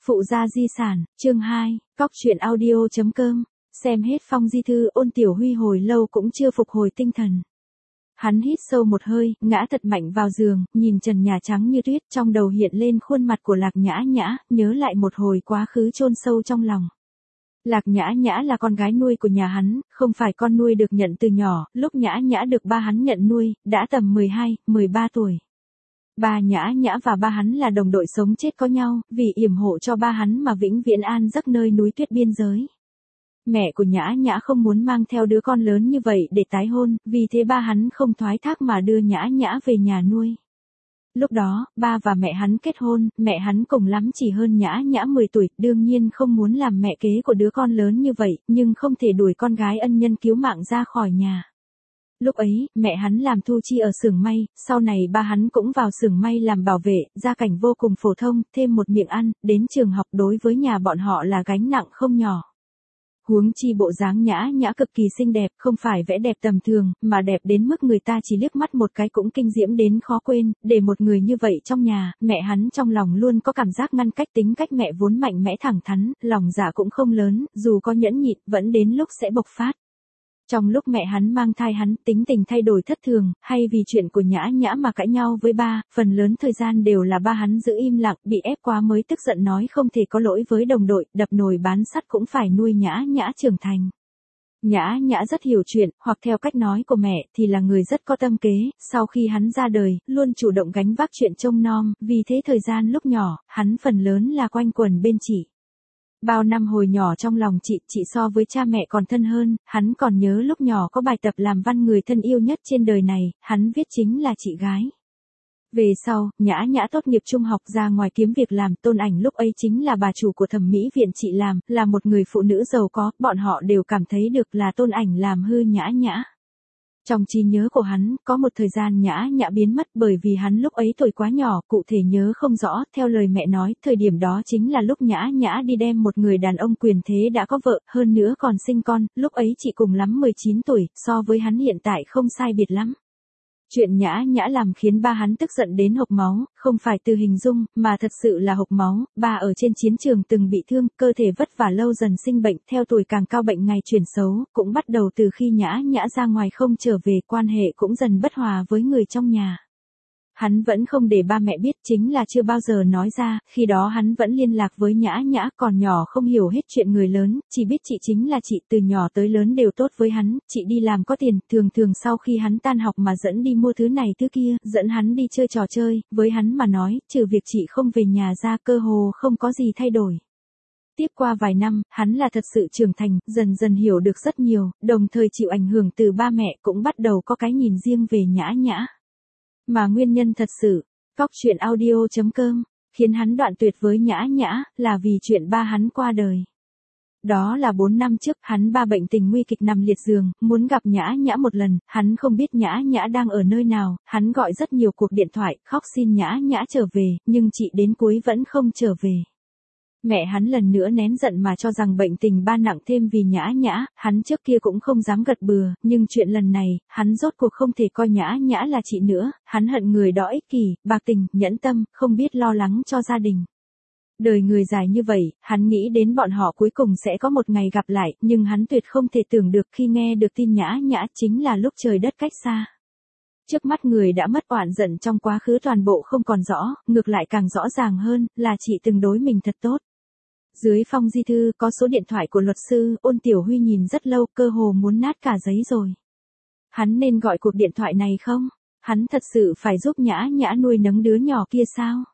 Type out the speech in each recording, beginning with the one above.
Phụ gia di sản, chương 2, cóc truyện audio.com, xem hết phong di thư Ôn Tiểu Huy hồi lâu cũng chưa phục hồi tinh thần. Hắn hít sâu một hơi, ngã thật mạnh vào giường, nhìn trần nhà trắng như tuyết, trong đầu hiện lên khuôn mặt của Lạc Nhã Nhã, nhớ lại một hồi quá khứ chôn sâu trong lòng. Lạc Nhã Nhã là con gái nuôi của nhà hắn, không phải con nuôi được nhận từ nhỏ, lúc Nhã Nhã được ba hắn nhận nuôi, đã tầm 12, 13 tuổi. Ba Nhã Nhã và ba hắn là đồng đội sống chết có nhau, vì yểm hộ cho ba hắn mà vĩnh viễn an giấc nơi núi tuyết biên giới. Mẹ của Nhã Nhã không muốn mang theo đứa con lớn như vậy để tái hôn, vì thế ba hắn không thoái thác mà đưa Nhã Nhã về nhà nuôi. Lúc đó, ba và mẹ hắn kết hôn, mẹ hắn cùng lắm chỉ hơn Nhã Nhã 10 tuổi, đương nhiên không muốn làm mẹ kế của đứa con lớn như vậy, nhưng không thể đuổi con gái ân nhân cứu mạng ra khỏi nhà. Lúc ấy, mẹ hắn làm thu chi ở xưởng may, sau này ba hắn cũng vào xưởng may làm bảo vệ, gia cảnh vô cùng phổ thông, thêm một miệng ăn, đến trường học đối với nhà bọn họ là gánh nặng không nhỏ. Huống chi bộ dáng Nhã Nhã cực kỳ xinh đẹp, không phải vẽ đẹp tầm thường, mà đẹp đến mức người ta chỉ liếc mắt một cái cũng kinh diễm đến khó quên, để một người như vậy trong nhà, mẹ hắn trong lòng luôn có cảm giác ngăn cách, tính cách mẹ vốn mạnh mẽ thẳng thắn, lòng dạ cũng không lớn, dù có nhẫn nhịn, vẫn đến lúc sẽ bộc phát. Trong lúc mẹ hắn mang thai hắn, tính tình thay đổi thất thường, hay vì chuyện của Nhã Nhã mà cãi nhau với ba, phần lớn thời gian đều là ba hắn giữ im lặng, bị ép quá mới tức giận nói không thể có lỗi với đồng đội, đập nồi bán sắt cũng phải nuôi Nhã Nhã trưởng thành. Nhã Nhã rất hiểu chuyện, hoặc theo cách nói của mẹ thì là người rất có tâm kế, sau khi hắn ra đời, luôn chủ động gánh vác chuyện trông nom, vì thế thời gian lúc nhỏ, hắn phần lớn là quanh quẩn bên chị. Bao năm hồi nhỏ trong lòng chị so với cha mẹ còn thân hơn, hắn còn nhớ lúc nhỏ có bài tập làm văn người thân yêu nhất trên đời này, hắn viết chính là chị gái. Về sau, Nhã Nhã tốt nghiệp trung học ra ngoài kiếm việc làm, Tôn Ảnh lúc ấy chính là bà chủ của thẩm mỹ viện chị làm, là một người phụ nữ giàu có, bọn họ đều cảm thấy được là Tôn Ảnh làm hư Nhã Nhã. Trong trí nhớ của hắn, có một thời gian Nhã Nhã biến mất bởi vì hắn lúc ấy tuổi quá nhỏ, cụ thể nhớ không rõ, theo lời mẹ nói, thời điểm đó chính là lúc Nhã Nhã đi đem một người đàn ông quyền thế đã có vợ, hơn nữa còn sinh con, lúc ấy chị cùng lắm 19 tuổi, so với hắn hiện tại không sai biệt lắm. Chuyện Nhã Nhã làm khiến ba hắn tức giận đến hộc máu, không phải từ hình dung, mà thật sự là hộc máu, ba ở trên chiến trường từng bị thương, cơ thể vất vả lâu dần sinh bệnh, theo tuổi càng cao bệnh ngày chuyển xấu, cũng bắt đầu từ khi Nhã Nhã ra ngoài không trở về, quan hệ cũng dần bất hòa với người trong nhà. Hắn vẫn không để ba mẹ biết, chính là chưa bao giờ nói ra, khi đó hắn vẫn liên lạc với Nhã Nhã, còn nhỏ không hiểu hết chuyện người lớn, chỉ biết chị chính là chị, từ nhỏ tới lớn đều tốt với hắn, chị đi làm có tiền, thường sau khi hắn tan học mà dẫn đi mua thứ này thứ kia, dẫn hắn đi chơi trò chơi, với hắn mà nói, trừ việc chị không về nhà ra cơ hồ không có gì thay đổi. Tiếp qua vài năm, hắn là thật sự trưởng thành, dần dần hiểu được rất nhiều, đồng thời chịu ảnh hưởng từ ba mẹ cũng bắt đầu có cái nhìn riêng về Nhã Nhã. Mà nguyên nhân thật sự, cóc truyện audio.com, khiến hắn đoạn tuyệt với Nhã Nhã, là vì chuyện ba hắn qua đời. Đó là 4 năm trước, hắn ba bệnh tình nguy kịch nằm liệt giường, muốn gặp Nhã Nhã một lần, hắn không biết Nhã Nhã đang ở nơi nào, hắn gọi rất nhiều cuộc điện thoại, khóc xin Nhã Nhã trở về, nhưng chị đến cuối vẫn không trở về. Mẹ hắn lần nữa nén giận mà cho rằng bệnh tình ba nặng thêm vì Nhã Nhã, hắn trước kia cũng không dám gật bừa, nhưng chuyện lần này, hắn rốt cuộc không thể coi Nhã Nhã là chị nữa, hắn hận người đó ích kỷ, bạc tình, nhẫn tâm, không biết lo lắng cho gia đình. Đời người dài như vậy, hắn nghĩ đến bọn họ cuối cùng sẽ có một ngày gặp lại, nhưng hắn tuyệt không thể tưởng được khi nghe được tin Nhã Nhã chính là lúc trời đất cách xa. Trước mắt người đã mất oạn giận trong quá khứ toàn bộ không còn rõ, ngược lại càng rõ ràng hơn, là chị từng đối mình thật tốt. Dưới phong di thư có số điện thoại của luật sư, Ôn Tiểu Huy nhìn rất lâu, cơ hồ muốn nát cả giấy rồi. Hắn nên gọi cuộc điện thoại này không? Hắn thật sự phải giúp Nhã Nhã nuôi nấng đứa nhỏ kia sao?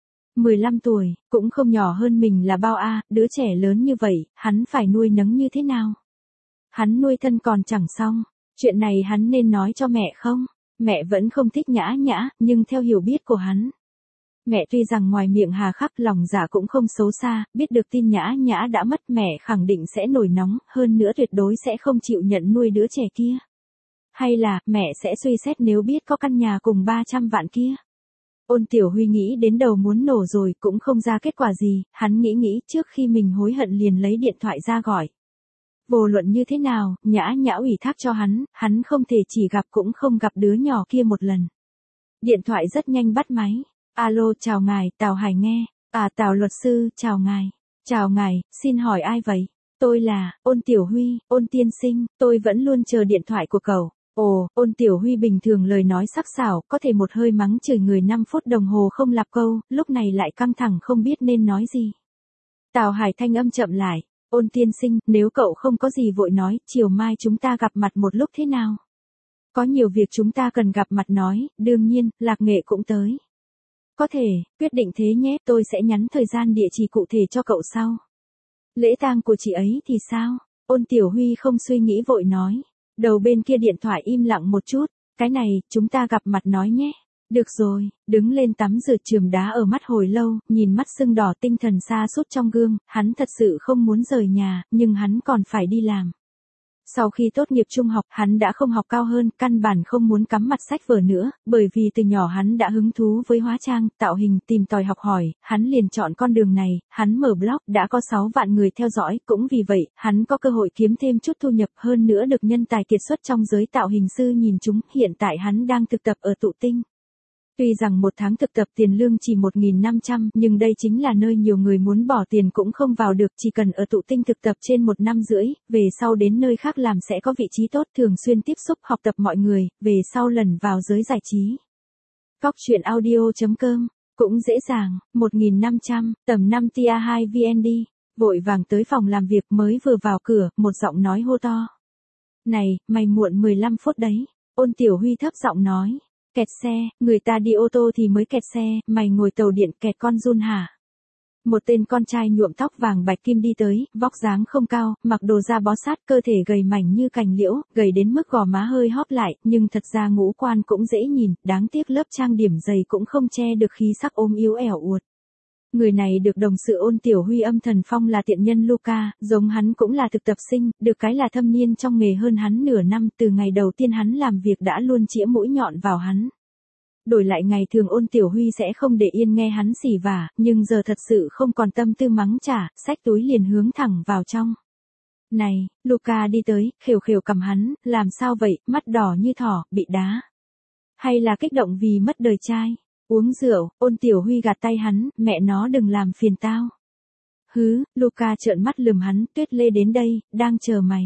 15 tuổi, cũng không nhỏ hơn mình là bao a, đứa trẻ lớn như vậy, hắn phải nuôi nấng như thế nào? Hắn nuôi thân còn chẳng xong, chuyện này hắn nên nói cho mẹ không? Mẹ vẫn không thích Nhã Nhã, nhưng theo hiểu biết của hắn, mẹ tuy rằng ngoài miệng hà khắc, lòng dạ cũng không xấu xa, biết được tin Nhã Nhã đã mất, mẹ khẳng định sẽ nổi nóng, hơn nữa tuyệt đối sẽ không chịu nhận nuôi đứa trẻ kia. Hay là, mẹ sẽ suy xét nếu biết có căn nhà cùng 300 vạn kia. Ôn Tiểu Huy nghĩ đến đầu muốn nổ rồi, cũng không ra kết quả gì, hắn nghĩ trước khi mình hối hận liền lấy điện thoại ra gọi. Vô luận như thế nào, Nhã Nhã ủy thác cho hắn không thể chỉ gặp cũng không gặp đứa nhỏ kia một lần. Điện thoại rất nhanh bắt máy. Alo, chào ngài, Tào Hải nghe. Tào luật sư, chào ngài. Chào ngài, xin hỏi ai vậy? Tôi là, Ôn Tiểu Huy, Ôn tiên sinh, tôi vẫn luôn chờ điện thoại của cậu. Ồ, Ôn Tiểu Huy bình thường lời nói sắc sảo, có thể một hơi mắng chửi người 5 phút đồng hồ không lặp câu, lúc này lại căng thẳng không biết nên nói gì. Tào Hải thanh âm chậm lại, Ôn tiên sinh, nếu cậu không có gì vội nói, chiều mai chúng ta gặp mặt một lúc thế nào? Có nhiều việc chúng ta cần gặp mặt nói, đương nhiên, Lạc Nghệ cũng tới. Có thể, quyết định thế nhé, tôi sẽ nhắn thời gian địa chỉ cụ thể cho cậu sau. Lễ tang của chị ấy thì sao? Ôn Tiểu Huy không suy nghĩ vội nói. Đầu bên kia điện thoại im lặng một chút, cái này, chúng ta gặp mặt nói nhé. Được rồi, đứng lên tắm rửa chườm đá ở mắt hồi lâu, nhìn mắt sưng đỏ tinh thần sa sút trong gương, hắn thật sự không muốn rời nhà, nhưng hắn còn phải đi làm. Sau khi tốt nghiệp trung học, hắn đã không học cao hơn, căn bản không muốn cắm mặt sách vở nữa, bởi vì từ nhỏ hắn đã hứng thú với hóa trang, tạo hình, tìm tòi học hỏi, hắn liền chọn con đường này, hắn mở blog, đã có 6 vạn người theo dõi, cũng vì vậy, hắn có cơ hội kiếm thêm chút thu nhập hơn nữa được nhân tài kiệt xuất trong giới tạo hình sư nhìn chúng, hiện tại hắn đang thực tập ở Tụ Tinh. Tuy rằng một tháng thực tập tiền lương chỉ 1.500, nhưng đây chính là nơi nhiều người muốn bỏ tiền cũng không vào được, chỉ cần ở Tụ Tinh thực tập trên 1 năm rưỡi, về sau đến nơi khác làm sẽ có vị trí tốt, thường xuyên tiếp xúc học tập mọi người, về sau lần vào giới giải trí. Cóc truyện audio.com, cũng dễ dàng, 1.500, tầm 5 tia 2 VND, vội vàng tới phòng làm việc mới vừa vào cửa, một giọng nói hô to. Này, mày muộn 15 phút đấy, Ôn Tiểu Huy thấp giọng nói. Kẹt xe, người ta đi ô tô thì mới kẹt xe, mày ngồi tàu điện kẹt con giun hả? Một tên con trai nhuộm tóc vàng bạch kim đi tới, vóc dáng không cao, mặc đồ da bó sát, cơ thể gầy mảnh như cành liễu, gầy đến mức gò má hơi hóp lại, nhưng thật ra ngũ quan cũng dễ nhìn, đáng tiếc lớp trang điểm dày cũng không che được khí sắc ốm yếu ẻo uột. Người này được đồng sự Ôn Tiểu Huy âm thần phong là tiện nhân Luca, giống hắn cũng là thực tập sinh, được cái là thâm niên trong nghề hơn hắn nửa năm, từ ngày đầu tiên hắn làm việc đã luôn chĩa mũi nhọn vào hắn. Đổi lại ngày thường Ôn Tiểu Huy sẽ không để yên nghe hắn xỉ vả, nhưng giờ thật sự không còn tâm tư mắng trả, xách túi liền hướng thẳng vào trong. Này, Luca đi tới, khều khều cầm hắn, làm sao vậy, mắt đỏ như thỏ, bị đá. Hay là kích động vì mất đời trai. Uống rượu, Ôn Tiểu Huy gạt tay hắn, mẹ nó đừng làm phiền tao. Hứ, Luca trợn mắt lườm hắn, Tuyết Lê đến đây, đang chờ mày.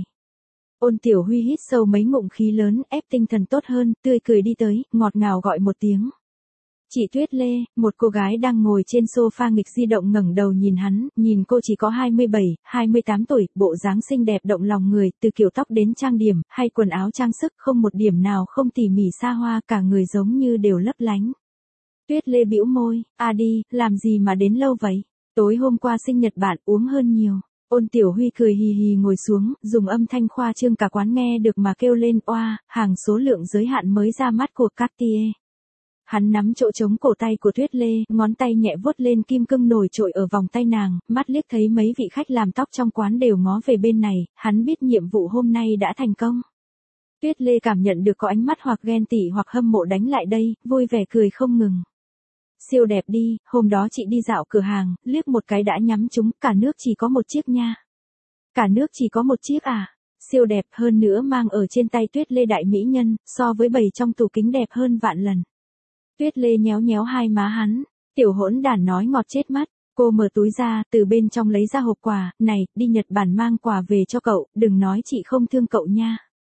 Ôn Tiểu Huy hít sâu mấy ngụm khí lớn, ép tinh thần tốt hơn, tươi cười đi tới, ngọt ngào gọi một tiếng. Chị Tuyết Lê, một cô gái đang ngồi trên sofa nghịch di động ngẩng đầu nhìn hắn, nhìn cô chỉ có 27, 28 tuổi, bộ dáng xinh đẹp động lòng người, từ kiểu tóc đến trang điểm, hay quần áo trang sức, không một điểm nào không tỉ mỉ xa hoa, cả người giống như đều lấp lánh. Tuyết Lê bĩu môi, đi, làm gì mà đến lâu vậy? Tối hôm qua sinh nhật bạn uống hơn nhiều. Ôn Tiểu Huy cười hì hì ngồi xuống, dùng âm thanh khoa trương cả quán nghe được mà kêu lên, oa, hàng số lượng giới hạn mới ra mắt của Cartier. Hắn nắm chỗ trống cổ tay của Tuyết Lê, ngón tay nhẹ vuốt lên kim cương nổi trội ở vòng tay nàng, mắt liếc thấy mấy vị khách làm tóc trong quán đều ngó về bên này, hắn biết nhiệm vụ hôm nay đã thành công. Tuyết Lê cảm nhận được có ánh mắt hoặc ghen tị hoặc hâm mộ đánh lại đây, vui vẻ cười không ngừng. Siêu đẹp đi, hôm đó chị đi dạo cửa hàng, liếc một cái đã nhắm trúng, cả nước chỉ có một chiếc nha. Cả nước chỉ có một chiếc à? Siêu đẹp hơn nữa mang ở trên tay Tuyết Lê đại mỹ nhân, so với bày trong tủ kính đẹp hơn vạn lần. Tuyết Lê nhéo nhéo hai má hắn, tiểu hỗn đản nói ngọt chết mắt, cô mở túi ra, từ bên trong lấy ra hộp quà, này, đi Nhật Bản mang quà về cho cậu, đừng nói chị không thương cậu nha.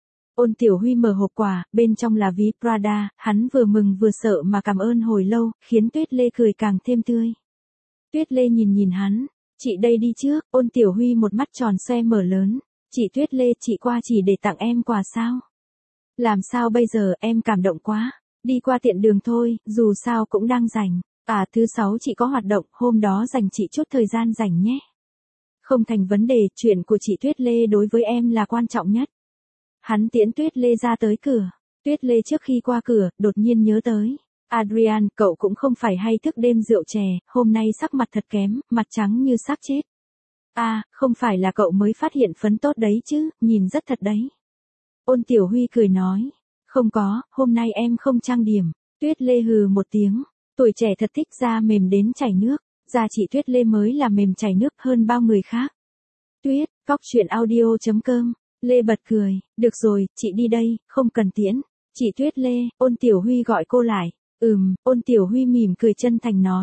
Ôn Tiểu Huy mở hộp quà, bên trong là ví Prada, hắn vừa mừng vừa sợ mà cảm ơn hồi lâu, khiến Tuyết Lê cười càng thêm tươi. Tuyết Lê nhìn hắn, chị đây đi trước, Ôn Tiểu Huy một mắt tròn xoe mở lớn, chị Tuyết Lê, chị qua chỉ để tặng em quà sao? Làm sao bây giờ, em cảm động quá, đi qua tiện đường thôi, dù sao cũng đang rảnh, thứ 6 chị có hoạt động, hôm đó dành chị chút thời gian rảnh nhé. Không thành vấn đề, chuyện của chị Tuyết Lê đối với em là quan trọng nhất. Hắn tiễn Tuyết Lê ra tới cửa. Tuyết Lê trước khi qua cửa, đột nhiên nhớ tới. Adrian, cậu cũng không phải hay thức đêm rượu chè, hôm nay sắc mặt thật kém, mặt trắng như xác chết. Không phải là cậu mới phát hiện phấn tốt đấy chứ, nhìn rất thật đấy. Ôn Tiểu Huy cười nói. Không có, hôm nay em không trang điểm. Tuyết Lê hừ một tiếng. Tuổi trẻ thật thích da mềm đến chảy nước. Da chị Tuyết Lê mới là mềm chảy nước hơn bao người khác. Tuyết, cóc truyện audio.com. Lê bật cười, được rồi, chị đi đây, không cần tiễn. Chị Tuyết Lê, Ôn Tiểu Huy gọi cô lại. Ôn Tiểu Huy mỉm cười chân thành nói.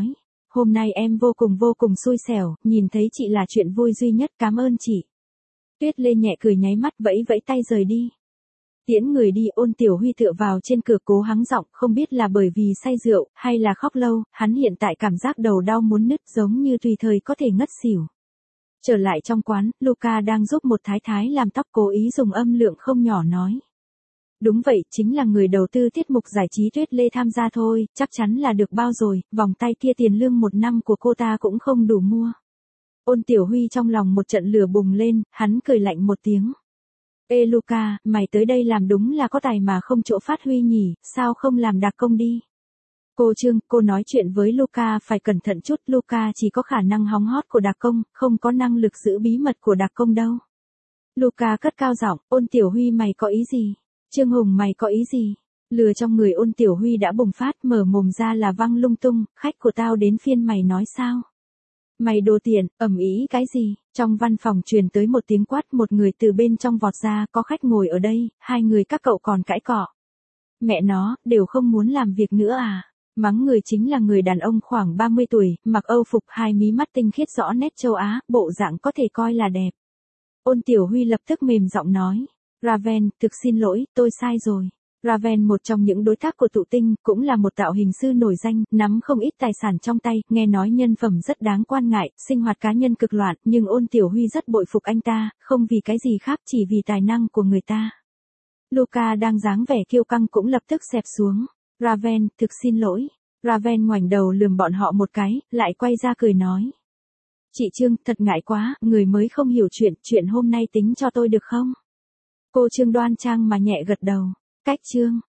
hôm nay em vô cùng xui xẻo, nhìn thấy chị là chuyện vui duy nhất, cảm ơn chị. Tuyết Lê nhẹ cười nháy mắt vẫy vẫy tay rời đi. Tiễn người đi, Ôn Tiểu Huy tựa vào trên cửa cố hắng giọng, không biết là bởi vì say rượu, hay là khóc lâu, hắn hiện tại cảm giác đầu đau muốn nứt giống như tùy thời có thể ngất xỉu. Trở lại trong quán, Luca đang giúp một thái thái làm tóc cố ý dùng âm lượng không nhỏ nói. Đúng vậy, chính là người đầu tư tiết mục giải trí Tuyết Lê tham gia thôi, chắc chắn là được bao rồi, vòng tay kia tiền lương 1 năm của cô ta cũng không đủ mua. Ôn Tiểu Huy trong lòng một trận lửa bùng lên, hắn cười lạnh một tiếng. Ê Luca, mày tới đây làm đúng là có tài mà không chỗ phát huy nhỉ, sao không làm đặc công đi? Cô Trương, cô nói chuyện với Luca phải cẩn thận chút, Luca chỉ có khả năng hóng hot của đặc công, không có năng lực giữ bí mật của đặc công đâu. Luca cất cao giọng, Ôn Tiểu Huy mày có ý gì? Trương Hùng mày có ý gì? Lừa trong người Ôn Tiểu Huy đã bùng phát, mở mồm ra là văng lung tung, khách của tao đến phiên mày nói sao? Mày đồ tiền, ầm ĩ cái gì? Trong văn phòng truyền tới một tiếng quát, một người từ bên trong vọt ra, có khách ngồi ở đây, hai người các cậu còn cãi cọ. Mẹ nó, đều không muốn làm việc nữa à? Mắng người chính là người đàn ông khoảng 30 tuổi, mặc Âu phục, hai mí mắt tinh khiết rõ nét châu Á, bộ dạng có thể coi là đẹp. Ôn Tiểu Huy lập tức mềm giọng nói. Raven, thực xin lỗi, tôi sai rồi. Raven, một trong những đối tác của Tụ Tinh, cũng là một tạo hình sư nổi danh, nắm không ít tài sản trong tay, nghe nói nhân phẩm rất đáng quan ngại, sinh hoạt cá nhân cực loạn, nhưng Ôn Tiểu Huy rất bội phục anh ta, không vì cái gì khác, chỉ vì tài năng của người ta. Luca đang dáng vẻ kiêu căng cũng lập tức xẹp xuống. Raven, thực xin lỗi. Raven ngoảnh đầu lườm bọn họ một cái, lại quay ra cười nói. Chị Trương, thật ngại quá, người mới không hiểu chuyện hôm nay tính cho tôi được không? Cô Trương đoan trang mà nhẹ gật đầu. Cách Trương.